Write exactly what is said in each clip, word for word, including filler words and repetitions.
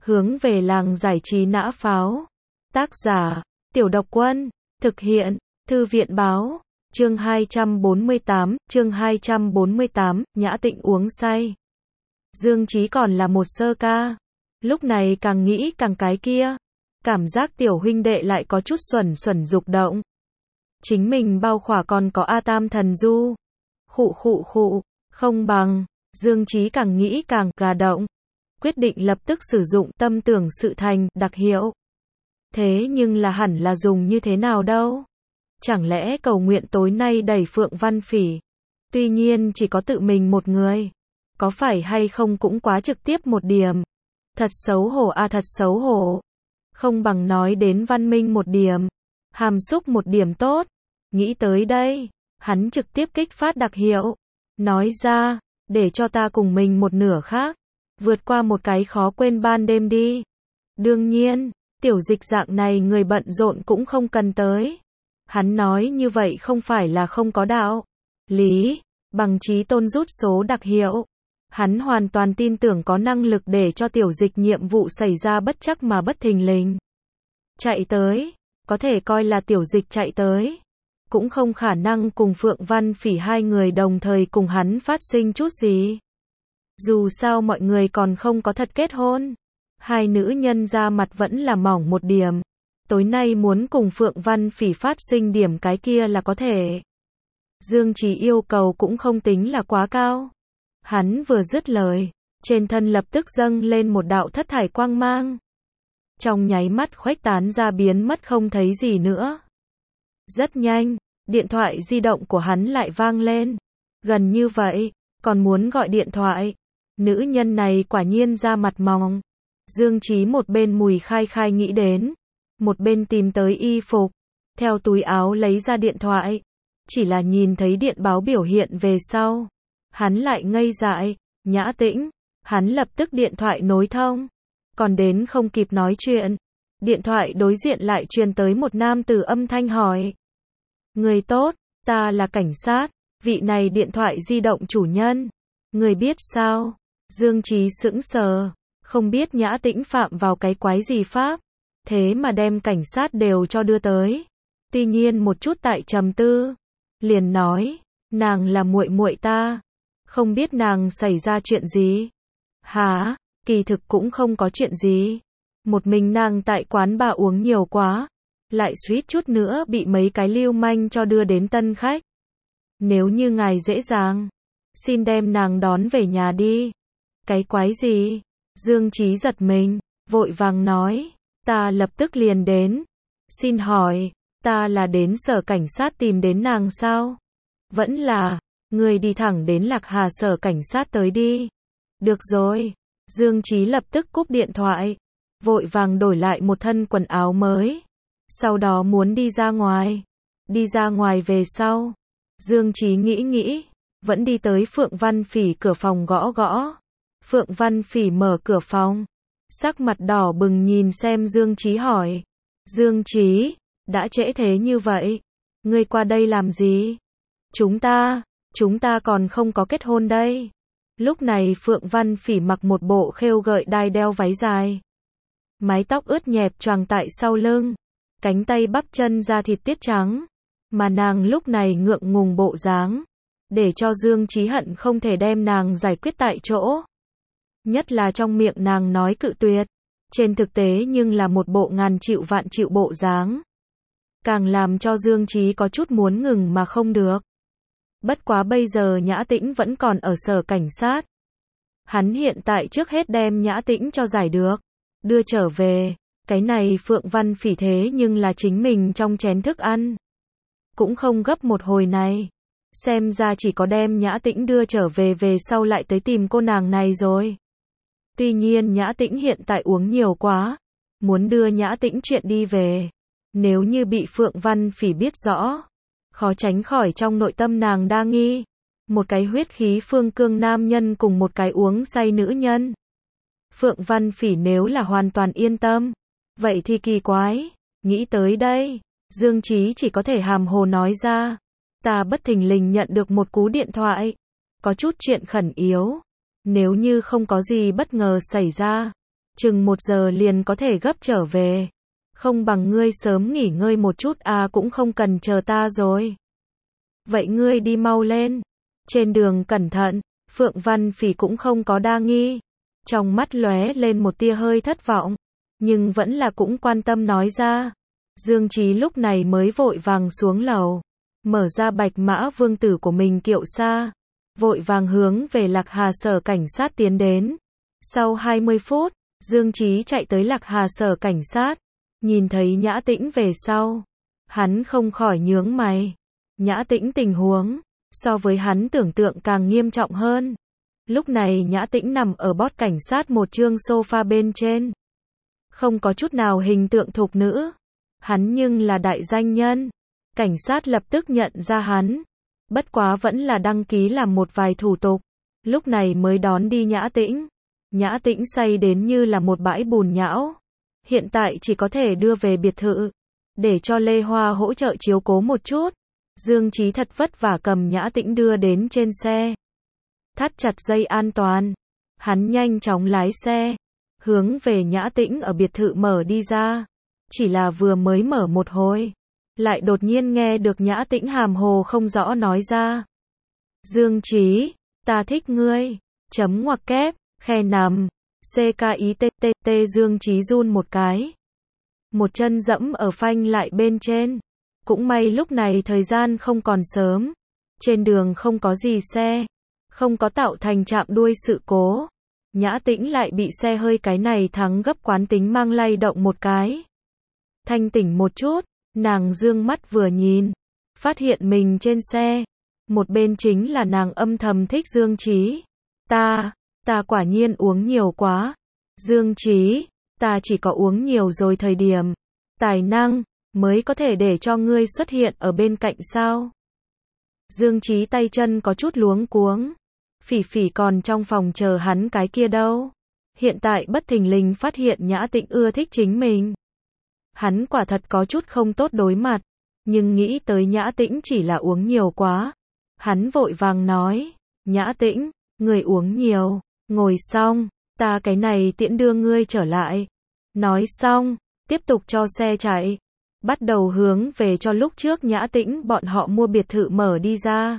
Hướng về làng giải trí nã pháo. Tác giả, Tiểu Độc Quân. Thực hiện, Thư viện báo. Chương hai trăm bốn mươi tám, chương hai trăm bốn mươi tám, Nhã Tĩnh uống say. Dương Chí còn là một sơ ca. Lúc này càng nghĩ càng cái kia. Cảm giác tiểu huynh đệ lại có chút xuẩn xuẩn dục động. Chính mình bao khỏa còn có A Tam thần du. Khụ khụ khụ, không bằng. Dương Chí càng nghĩ càng gà động. Quyết định lập tức sử dụng tâm tưởng sự thành đặc hiệu. Thế nhưng là hẳn là dùng như thế nào đâu? Chẳng lẽ cầu nguyện tối nay đẩy Phượng Văn Phỉ? Tuy nhiên chỉ có tự mình một người. Có phải hay không cũng quá trực tiếp một điểm. Thật xấu hổ à, thật xấu hổ. Không bằng nói đến văn minh một điểm. Hàm xúc một điểm tốt. Nghĩ tới đây, hắn trực tiếp kích phát đặc hiệu. Nói ra, để cho ta cùng mình một nửa khác. Vượt qua một cái khó quên ban đêm đi. Đương nhiên, tiểu dịch dạng này người bận rộn cũng không cần tới. Hắn nói như vậy không phải là không có đạo lý, bằng Chí Tôn rút số đặc hiệu. Hắn hoàn toàn tin tưởng có năng lực để cho tiểu dịch nhiệm vụ xảy ra bất trắc mà bất thình lình. Chạy tới, có thể coi là tiểu dịch chạy tới. Cũng không khả năng cùng Phượng Văn Phỉ hai người đồng thời cùng hắn phát sinh chút gì. Dù sao mọi người còn không có thật kết hôn. Hai nữ nhân ra mặt vẫn là mỏng một điểm. Tối nay muốn cùng Phượng Văn Phỉ phát sinh điểm cái kia là có thể. Dương Chí yêu cầu cũng không tính là quá cao. Hắn vừa dứt lời, trên thân lập tức dâng lên một đạo thất thải quang mang. Trong nháy mắt khuếch tán ra biến mất không thấy gì nữa. Rất nhanh, điện thoại di động của hắn lại vang lên. Gần như vậy, còn muốn gọi điện thoại. Nữ nhân này quả nhiên ra mặt mỏng. Dương Chí một bên mùi khai khai nghĩ đến, một bên tìm tới y phục, theo túi áo lấy ra điện thoại. Chỉ là nhìn thấy điện báo biểu hiện về sau, hắn lại ngây dại. Nhã Tĩnh, hắn lập tức điện thoại nối thông. Còn đến không kịp nói chuyện, điện thoại đối diện lại truyền tới một nam tử âm thanh hỏi. Người tốt, ta là cảnh sát, vị này điện thoại di động chủ nhân. Người biết sao? Dương Chí sững sờ, không biết Nhã Tĩnh phạm vào cái quái gì pháp, thế mà đem cảnh sát đều cho đưa tới. Tuy nhiên một chút tại trầm tư, liền nói, nàng là muội muội ta, không biết nàng xảy ra chuyện gì. Hả? Kỳ thực cũng không có chuyện gì. Một mình nàng tại quán bar uống nhiều quá, lại suýt chút nữa bị mấy cái lưu manh cho đưa đến tân khách. Nếu như ngài dễ dàng, xin đem nàng đón về nhà đi. Cái quái gì? Dương Chí giật mình, vội vàng nói, ta lập tức liền đến. Xin hỏi, ta là đến sở cảnh sát tìm đến nàng sao? Vẫn là, người đi thẳng đến Lạc Hà sở cảnh sát tới đi. Được rồi. Dương Chí lập tức cúp điện thoại, vội vàng đổi lại một thân quần áo mới. Sau đó muốn đi ra ngoài. Đi ra ngoài về sau, Dương Chí nghĩ nghĩ, vẫn đi tới Phượng Văn Phỉ cửa phòng gõ gõ. Phượng Văn Phỉ mở cửa phòng, sắc mặt đỏ bừng nhìn xem Dương Chí hỏi. Dương Chí, đã trễ thế như vậy, ngươi qua đây làm gì? Chúng ta, chúng ta còn không có kết hôn đây. Lúc này Phượng Văn Phỉ mặc một bộ khêu gợi đai đeo váy dài. Mái tóc ướt nhẹp choàng tại sau lưng, cánh tay bắp chân da thịt tuyết trắng. Mà nàng lúc này ngượng ngùng bộ dáng, để cho Dương Chí hận không thể đem nàng giải quyết tại chỗ. Nhất là trong miệng nàng nói cự tuyệt, trên thực tế nhưng là một bộ ngàn chịu vạn chịu bộ dáng. Càng làm cho Dương Chí có chút muốn ngừng mà không được. Bất quá bây giờ Nhã Tĩnh vẫn còn ở sở cảnh sát. Hắn hiện tại trước hết đem Nhã Tĩnh cho giải được, đưa trở về. Cái này Phượng Văn Phỉ thế nhưng là chính mình trong chén thức ăn. Cũng không gấp một hồi này. Xem ra chỉ có đem Nhã Tĩnh đưa trở về về sau lại tới tìm cô nàng này rồi. Tuy nhiên Nhã Tĩnh hiện tại uống nhiều quá, muốn đưa Nhã Tĩnh chuyện đi về. Nếu như bị Phượng Văn Phỉ biết rõ, khó tránh khỏi trong nội tâm nàng đa nghi. Một cái huyết khí phương cương nam nhân cùng một cái uống say nữ nhân. Phượng Văn Phỉ nếu là hoàn toàn yên tâm, vậy thì kỳ quái. Nghĩ tới đây, Dương Chí chỉ có thể hàm hồ nói ra. Ta bất thình lình nhận được một cú điện thoại. Có chút chuyện khẩn yếu. Nếu như không có gì bất ngờ xảy ra, chừng một giờ liền có thể gấp trở về. Không bằng ngươi sớm nghỉ ngơi một chút à cũng không cần chờ ta rồi. Vậy ngươi đi mau lên. Trên đường cẩn thận, Phượng Văn Phỉ cũng không có đa nghi. Trong mắt lóe lên một tia hơi thất vọng, nhưng vẫn là cũng quan tâm nói ra. Dương Chí lúc này mới vội vàng xuống lầu, mở ra Bạch Mã Vương tử của mình kiệu xa, vội vàng hướng về Lạc Hà sở cảnh sát tiến đến. Sau hai mươi phút, Dương Chí chạy tới Lạc Hà sở cảnh sát, nhìn thấy Nhã Tĩnh về sau, hắn không khỏi nhướng mày. Nhã Tĩnh tình huống, so với hắn tưởng tượng càng nghiêm trọng hơn. Lúc này Nhã Tĩnh nằm ở bót cảnh sát một chương sofa bên trên. Không có chút nào hình tượng thục nữ. Hắn nhưng là đại danh nhân. Cảnh sát lập tức nhận ra hắn. Bất quá vẫn là đăng ký làm một vài thủ tục. Lúc này mới đón đi Nhã Tĩnh. Nhã Tĩnh say đến như là một bãi bùn nhão. Hiện tại chỉ có thể đưa về biệt thự. Để cho Lê Hoa hỗ trợ chiếu cố một chút. Dương Chí thật vất vả cầm Nhã Tĩnh đưa đến trên xe. Thắt chặt dây an toàn. Hắn nhanh chóng lái xe. Hướng về Nhã Tĩnh ở biệt thự mở đi ra. Chỉ là vừa mới mở một hồi. Lại đột nhiên nghe được Nhã Tĩnh hàm hồ không rõ nói ra. Dương Chí, ta thích ngươi. Chấm ngoặc kép, khe nằm. C K I T T T Dương Chí run một cái. Một chân dẫm ở phanh lại bên trên. Cũng may lúc này thời gian không còn sớm. Trên đường không có gì xe. Không có tạo thành chạm đuôi sự cố. Nhã Tĩnh lại bị xe hơi cái này thắng gấp quán tính mang lay động một cái. Thanh tỉnh một chút, nàng dương mắt vừa nhìn. Phát hiện mình trên xe. Một bên chính là nàng âm thầm thích Dương Chí. Ta, ta quả nhiên uống nhiều quá. Dương Chí, ta chỉ có uống nhiều rồi thời điểm. Tài năng, mới có thể để cho ngươi xuất hiện ở bên cạnh sao. Dương Chí tay chân có chút luống cuống. Phỉ Phỉ còn trong phòng chờ hắn cái kia đâu. Hiện tại bất thình lình phát hiện Nhã Tĩnh ưa thích chính mình. Hắn quả thật có chút không tốt đối mặt. Nhưng nghĩ tới Nhã Tĩnh chỉ là uống nhiều quá. Hắn vội vàng nói. Nhã Tĩnh, người uống nhiều. Ngồi xong, ta cái này tiễn đưa ngươi trở lại. Nói xong, tiếp tục cho xe chạy. Bắt đầu hướng về cho lúc trước Nhã Tĩnh bọn họ mua biệt thự mở đi ra.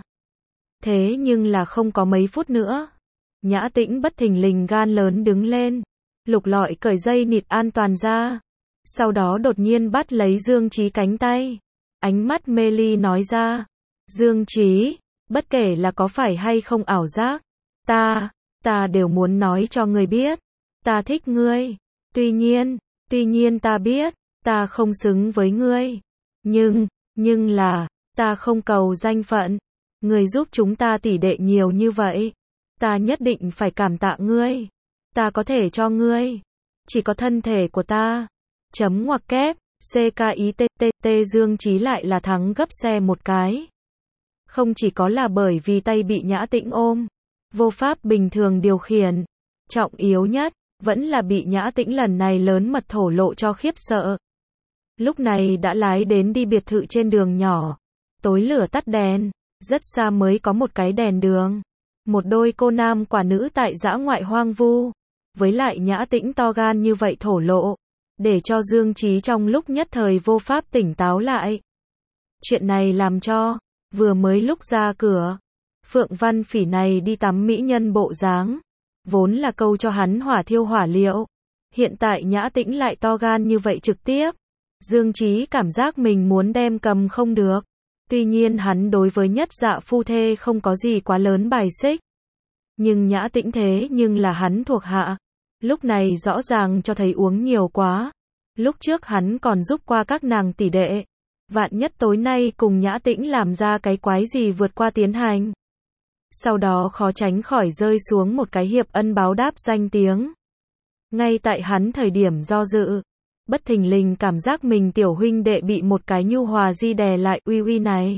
Thế nhưng là không có mấy phút nữa. Nhã Tĩnh bất thình lình gan lớn đứng lên. Lục lọi cởi dây nịt an toàn ra. Sau đó đột nhiên bắt lấy Dương Chí cánh tay. Ánh mắt mê ly nói ra. Dương Chí, bất kể là có phải hay không ảo giác. Ta, ta đều muốn nói cho ngươi biết. Ta thích ngươi. Tuy nhiên, tuy nhiên ta biết, ta không xứng với ngươi. Nhưng, nhưng là, ta không cầu danh phận. Ngươi giúp chúng ta tỷ đệ nhiều như vậy. Ta nhất định phải cảm tạ ngươi. Ta có thể cho ngươi. Chỉ có thân thể của ta. Chấm ngoặc kép, C K I T T T Dương Chí lại là thắng gấp xe một cái. Không chỉ có là bởi vì tay bị Nhã Tĩnh ôm. Vô pháp bình thường điều khiển. Trọng yếu nhất, vẫn là bị Nhã Tĩnh lần này lớn mật thổ lộ cho khiếp sợ. Lúc này đã lái đến đi biệt thự trên đường nhỏ. Tối lửa tắt đèn. Rất xa mới có một cái đèn đường. Một đôi cô nam quả nữ tại dã ngoại hoang vu. Với lại Nhã Tĩnh to gan như vậy thổ lộ. Để cho Dương Chí trong lúc nhất thời vô pháp tỉnh táo lại. Chuyện này làm cho, vừa mới lúc ra cửa, Phượng Văn Phỉ này đi tắm mỹ nhân bộ dáng. Vốn là câu cho hắn hỏa thiêu hỏa liệu. Hiện tại Nhã Tĩnh lại to gan như vậy trực tiếp. Dương Chí cảm giác mình muốn đem cầm không được. Tuy nhiên hắn đối với nhất dạ phu thê không có gì quá lớn bài xích. Nhưng Nhã Tĩnh thế nhưng là hắn thuộc hạ. Lúc này rõ ràng cho thấy uống nhiều quá. Lúc trước hắn còn giúp qua các nàng tỷ đệ. Vạn nhất tối nay cùng Nhã Tĩnh làm ra cái quái gì vượt qua tiến hành. Sau đó khó tránh khỏi rơi xuống một cái hiệp ân báo đáp danh tiếng. Ngay tại hắn thời điểm do dự. Bất thình lình cảm giác mình tiểu huynh đệ bị một cái nhu hòa di đè lại uy uy này.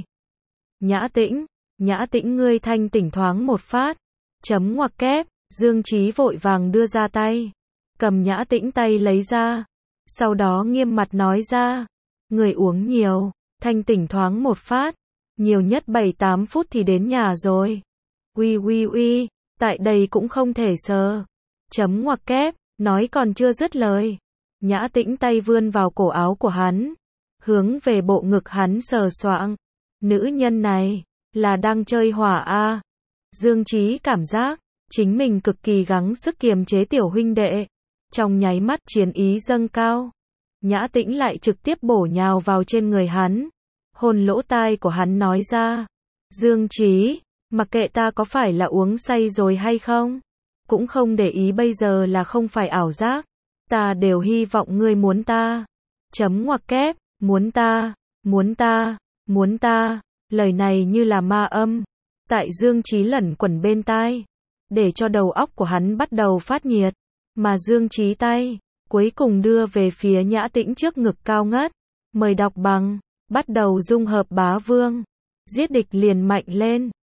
Nhã Tĩnh, Nhã Tĩnh ngươi thanh tỉnh thoáng một phát. Chấm ngoặc kép, Dương Chí vội vàng đưa ra tay. Cầm Nhã Tĩnh tay lấy ra. Sau đó nghiêm mặt nói ra. Người uống nhiều, thanh tỉnh thoáng một phát. Nhiều nhất bảy tám phút thì đến nhà rồi. Uy uy uy, tại đây cũng không thể sờ. Chấm ngoặc kép, Nói còn chưa dứt lời, Nhã Tĩnh tay vươn vào cổ áo của hắn, hướng về bộ ngực hắn sờ soạng. Nữ nhân này, là đang chơi hỏa a. Dương Chí cảm giác, chính mình cực kỳ gắng sức kiềm chế tiểu huynh đệ. Trong nháy mắt chiến ý dâng cao, Nhã Tĩnh lại trực tiếp bổ nhào vào trên người hắn. Hôn lỗ tai của hắn nói ra. Dương Chí, mặc kệ ta có phải là uống say rồi hay không, cũng không để ý bây giờ là không phải ảo giác. Ta đều hy vọng ngươi muốn ta. Chấm ngoặc kép, muốn ta, muốn ta, muốn ta. Lời này như là ma âm, tại Dương Chí lẩn quẩn bên tai, để cho đầu óc của hắn bắt đầu phát nhiệt. Mà Dương Chí tay, cuối cùng đưa về phía Nhã Tĩnh trước ngực cao ngất. Mời đọc bằng, bắt đầu dung hợp bá vương. Giết địch liền mạnh lên.